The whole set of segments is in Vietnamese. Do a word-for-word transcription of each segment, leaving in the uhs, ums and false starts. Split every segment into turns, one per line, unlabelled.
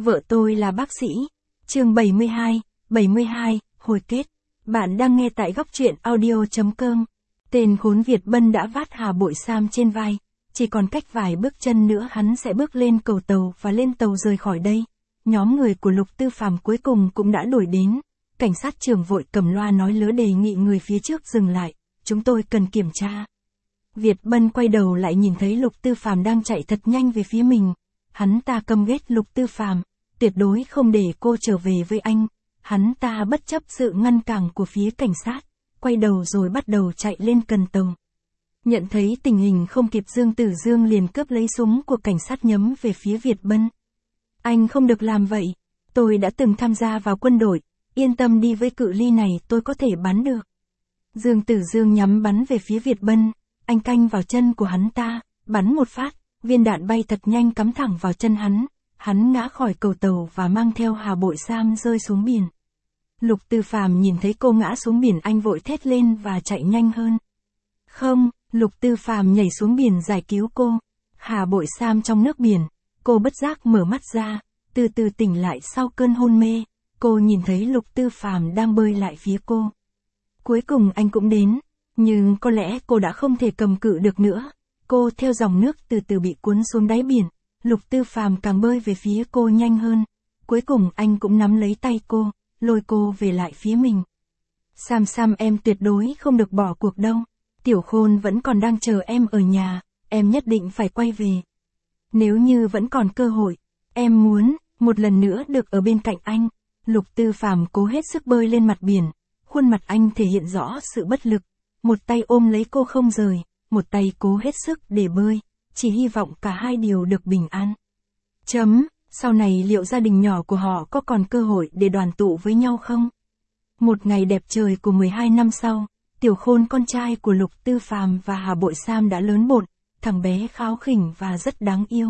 Vợ tôi là bác sĩ. Chương bảy mươi hai, bảy mươi hai, hồi kết. Bạn đang nghe tại góc truyện audio chấm com. Tên khốn Việt Bân đã vác Hà Bội Sam trên vai, chỉ còn cách vài bước chân nữa hắn sẽ bước lên cầu tàu và lên tàu rời khỏi đây. Nhóm người của Lục Tư Phàm cuối cùng cũng đã đuổi đến. Cảnh sát trưởng vội cầm loa nói lớ đề nghị người phía trước dừng lại, chúng tôi cần kiểm tra. Việt Bân quay đầu lại nhìn thấy Lục Tư Phàm đang chạy thật nhanh về phía mình. Hắn ta căm ghét Lục Tư Phàm, tuyệt đối không để cô trở về với anh. Hắn ta bất chấp sự ngăn cản của phía cảnh sát, quay đầu rồi bắt đầu chạy lên cần tàu. Nhận thấy tình hình không kịp, Dương Tử Dương liền cướp lấy súng của cảnh sát nhắm về phía Việt Bân. Anh không được làm vậy, tôi đã từng tham gia vào quân đội, yên tâm đi, với cự ly này tôi có thể bắn được. Dương Tử Dương nhắm bắn về phía Việt Bân, anh canh vào chân của hắn ta, bắn một phát, viên đạn bay thật nhanh cắm thẳng vào chân hắn, hắn ngã khỏi cầu tàu và mang theo Hà Bội Sam rơi xuống biển. Lục Tư Phàm nhìn thấy cô ngã xuống biển, anh vội thét lên và chạy nhanh hơn. Không, Lục Tư Phàm nhảy xuống biển giải cứu cô. Hà Bội Sam trong nước biển, cô bất giác mở mắt ra, từ từ tỉnh lại sau cơn hôn mê. Cô nhìn thấy Lục Tư Phàm đang bơi lại phía cô. Cuối cùng anh cũng đến, nhưng có lẽ cô đã không thể cầm cự được nữa. Cô theo dòng nước từ từ bị cuốn xuống đáy biển. Lục Tư Phàm càng bơi về phía cô nhanh hơn. Cuối cùng anh cũng nắm lấy tay cô, lôi cô về lại phía mình. Sam Sam, em tuyệt đối không được bỏ cuộc đâu. Tiểu Khôn vẫn còn đang chờ em ở nhà, em nhất định phải quay về. Nếu như vẫn còn cơ hội, em muốn một lần nữa được ở bên cạnh anh. Lục Tư Phàm cố hết sức bơi lên mặt biển, khuôn mặt anh thể hiện rõ sự bất lực, một tay ôm lấy cô không rời, một tay cố hết sức để bơi, chỉ hy vọng cả hai đều được bình an. Chấm, sau này liệu gia đình nhỏ của họ có còn cơ hội để đoàn tụ với nhau không? Một ngày đẹp trời của mười hai năm sau, Tiểu Khôn con trai của Lục Tư Phàm và Hà Bội Sam đã lớn bộn, thằng bé kháu khỉnh và rất đáng yêu.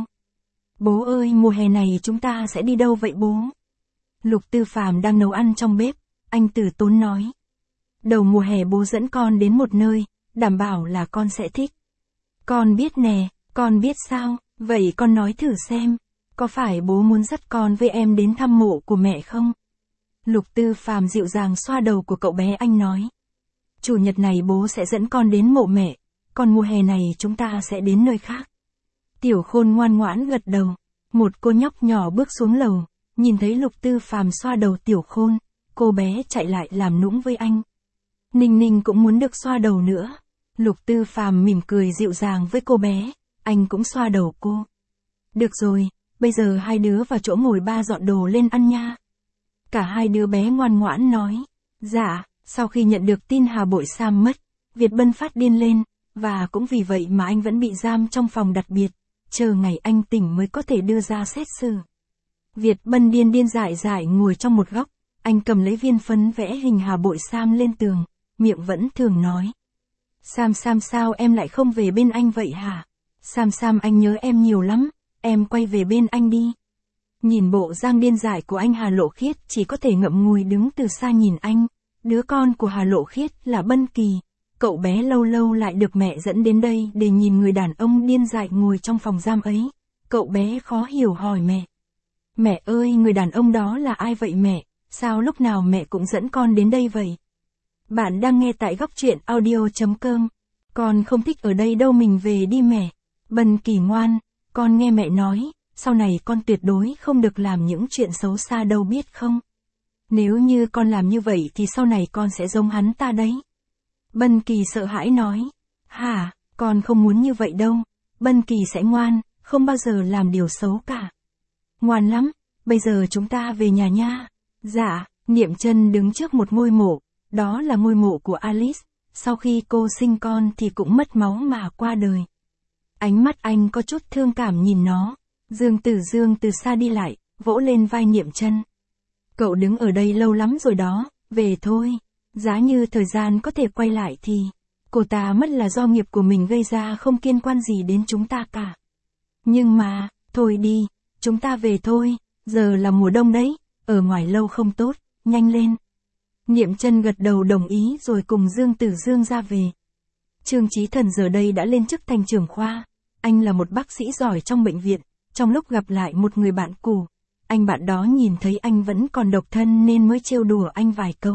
Bố ơi, mùa hè này chúng ta sẽ đi đâu vậy bố? Lục Tư Phàm đang nấu ăn trong bếp, anh từ tốn nói. Đầu mùa hè bố dẫn con đến một nơi, đảm bảo là con sẽ thích. Con biết nè, con biết sao, vậy con nói thử xem, có phải bố muốn dắt con với em đến thăm mộ của mẹ không? Lục Tư Phàm dịu dàng xoa đầu của cậu bé, anh nói. Chủ nhật này bố sẽ dẫn con đến mộ mẹ, còn mùa hè này chúng ta sẽ đến nơi khác. Tiểu Khôn ngoan ngoãn gật đầu. Một cô nhóc nhỏ bước xuống lầu, nhìn thấy Lục Tư Phàm xoa đầu Tiểu Khôn, cô bé chạy lại làm nũng với anh. Ninh Ninh cũng muốn được xoa đầu nữa. Lục Tư Phàm mỉm cười dịu dàng với cô bé, anh cũng xoa đầu cô. Được rồi, bây giờ hai đứa vào chỗ ngồi, ba dọn đồ lên ăn nha. Cả hai đứa bé ngoan ngoãn nói. Dạ. Sau khi nhận được tin Hà Bội Sam mất, Việt Bân phát điên lên, và cũng vì vậy mà anh vẫn bị giam trong phòng đặc biệt, chờ ngày anh tỉnh mới có thể đưa ra xét xử. Việt Bân điên điên dại dại ngồi trong một góc, anh cầm lấy viên phấn vẽ hình Hà Bội Sam lên tường, miệng vẫn thường nói. Sam Sam, sao em lại không về bên anh vậy hả? Sam Sam, anh nhớ em nhiều lắm, em quay về bên anh đi. Nhìn bộ dáng điên dại của anh, Hà Lộ Khiết chỉ có thể ngậm ngùi đứng từ xa nhìn anh. Đứa con của Hà Lộ Khiết là Bân Kỳ, cậu bé lâu lâu lại được mẹ dẫn đến đây để nhìn người đàn ông điên dại ngồi trong phòng giam ấy. Cậu bé khó hiểu hỏi mẹ. Mẹ ơi, người đàn ông đó là ai vậy mẹ? Sao lúc nào mẹ cũng dẫn con đến đây vậy? Bạn đang nghe tại góc truyện audio chấm com. Con không thích ở đây đâu, mình về đi mẹ. Bân Kỳ ngoan, con nghe mẹ nói, sau này con tuyệt đối không được làm những chuyện xấu xa đâu, biết không? Nếu như con làm như vậy thì sau này con sẽ giống hắn ta đấy. Bân Kỳ sợ hãi nói. Hả, con không muốn như vậy đâu. Bân Kỳ sẽ ngoan, không bao giờ làm điều xấu cả. Ngoan lắm, bây giờ chúng ta về nhà nha. Dạ, Niệm Chân đứng trước một ngôi mộ, đó là ngôi mộ của Alice, sau khi cô sinh con thì cũng mất máu mà qua đời. Ánh mắt anh có chút thương cảm nhìn nó. Dương Tử Dương từ xa đi lại, vỗ lên vai Niệm Chân. Cậu đứng ở đây lâu lắm rồi đó, về thôi. Giá như thời gian có thể quay lại thì, cô ta mất là do nghiệp của mình gây ra, không liên quan gì đến chúng ta cả. Nhưng mà, thôi đi, chúng ta về thôi, giờ là mùa đông đấy, ở ngoài lâu không tốt, nhanh lên. Niệm Chân gật đầu đồng ý rồi cùng Dương Tử Dương ra về. Trương Chí Thần giờ đây đã lên chức thành trưởng khoa, anh là một bác sĩ giỏi trong bệnh viện, trong lúc gặp lại một người bạn cũ, anh bạn đó nhìn thấy anh vẫn còn độc thân nên mới trêu đùa anh vài câu.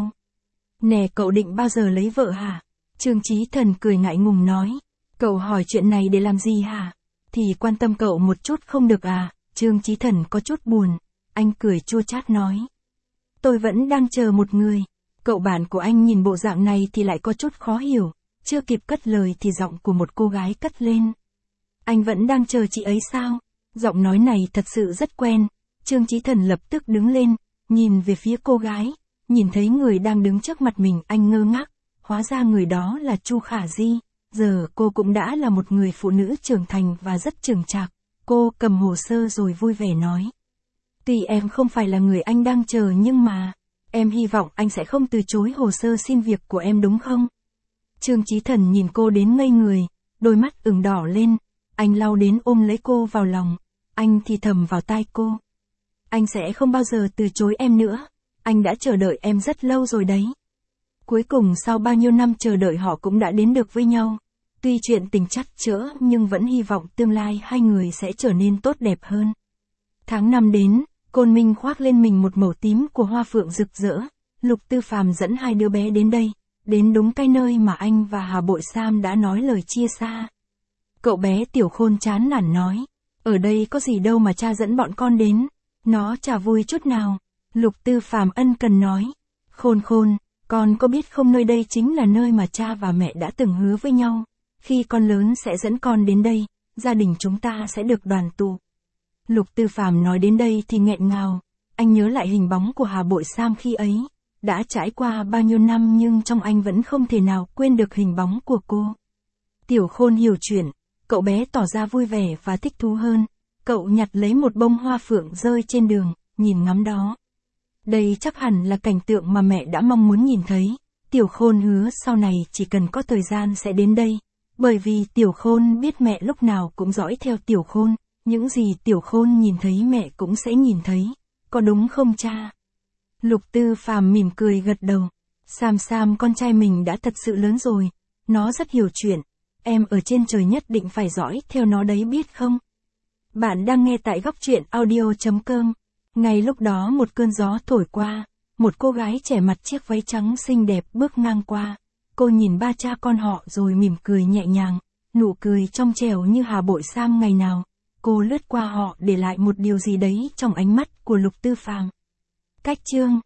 Nè cậu định bao giờ lấy vợ hả? Trương Chí Thần cười ngại ngùng nói. Cậu hỏi chuyện này để làm gì hả? Thì quan tâm cậu một chút không được à? Trương Chí Thần có chút buồn. Anh cười chua chát nói. Tôi vẫn đang chờ một người. Cậu bạn của anh nhìn bộ dạng này thì lại có chút khó hiểu. Chưa kịp cất lời thì giọng của một cô gái cất lên. Anh vẫn đang chờ chị ấy sao? Giọng nói này thật sự rất quen. Trương Chí Thần lập tức đứng lên, nhìn về phía cô gái. Nhìn thấy người đang đứng trước mặt mình, anh ngơ ngác. Hóa ra người đó là Chu Khả Di. Giờ cô cũng đã là một người phụ nữ trưởng thành và rất chững chạc. Cô cầm hồ sơ rồi vui vẻ nói. Tuy em không phải là người anh đang chờ nhưng mà, em hy vọng anh sẽ không từ chối hồ sơ xin việc của em đúng không? Trương Chí Thần nhìn cô đến ngây người, đôi mắt ửng đỏ lên. Anh lau đến ôm lấy cô vào lòng. Anh thì thầm vào tai cô. Anh sẽ không bao giờ từ chối em nữa. Anh đã chờ đợi em rất lâu rồi đấy. Cuối cùng sau bao nhiêu năm chờ đợi họ cũng đã đến được với nhau. Tuy chuyện tình trắc trở nhưng vẫn hy vọng tương lai hai người sẽ trở nên tốt đẹp hơn. Tháng năm đến, Côn Minh khoác lên mình một màu tím của hoa phượng rực rỡ. Lục Tư Phàm dẫn hai đứa bé đến đây. Đến đúng cái nơi mà anh và Hà Bội Sam đã nói lời chia xa. Cậu bé Tiểu Khôn chán nản nói. Ở đây có gì đâu mà cha dẫn bọn con đến. Nó chả vui chút nào. Lục Tư Phàm ân cần nói. Khôn Khôn, con có biết không nơi đây chính là nơi mà cha và mẹ đã từng hứa với nhau. Khi con lớn sẽ dẫn con đến đây, gia đình chúng ta sẽ được đoàn tụ. Lục Tư Phàm nói đến đây thì nghẹn ngào. Anh nhớ lại hình bóng của Hà Bội Sam khi ấy. Đã trải qua bao nhiêu năm nhưng trong anh vẫn không thể nào quên được hình bóng của cô. Tiểu Khôn hiểu chuyện. Cậu bé tỏ ra vui vẻ và thích thú hơn. Cậu nhặt lấy một bông hoa phượng rơi trên đường, nhìn ngắm đó. Đây chắc hẳn là cảnh tượng mà mẹ đã mong muốn nhìn thấy. Tiểu Khôn hứa sau này chỉ cần có thời gian sẽ đến đây. Bởi vì Tiểu Khôn biết mẹ lúc nào cũng dõi theo Tiểu Khôn. Những gì Tiểu Khôn nhìn thấy mẹ cũng sẽ nhìn thấy. Có đúng không cha? Lục Tư Phàm mỉm cười gật đầu. Sam Sam con trai mình đã thật sự lớn rồi. Nó rất hiểu chuyện. Em ở trên trời nhất định phải dõi theo nó đấy biết không? Bạn đang nghe tại góc truyện audio chấm com. Ngay lúc đó một cơn gió thổi qua. Một cô gái trẻ mặc chiếc váy trắng xinh đẹp bước ngang qua. Cô nhìn ba cha con họ rồi mỉm cười nhẹ nhàng. Nụ cười trong trẻo như Hà Bội Sam ngày nào. Cô lướt qua họ để lại một điều gì đấy trong ánh mắt của Lục Tư Phàm. Cách chương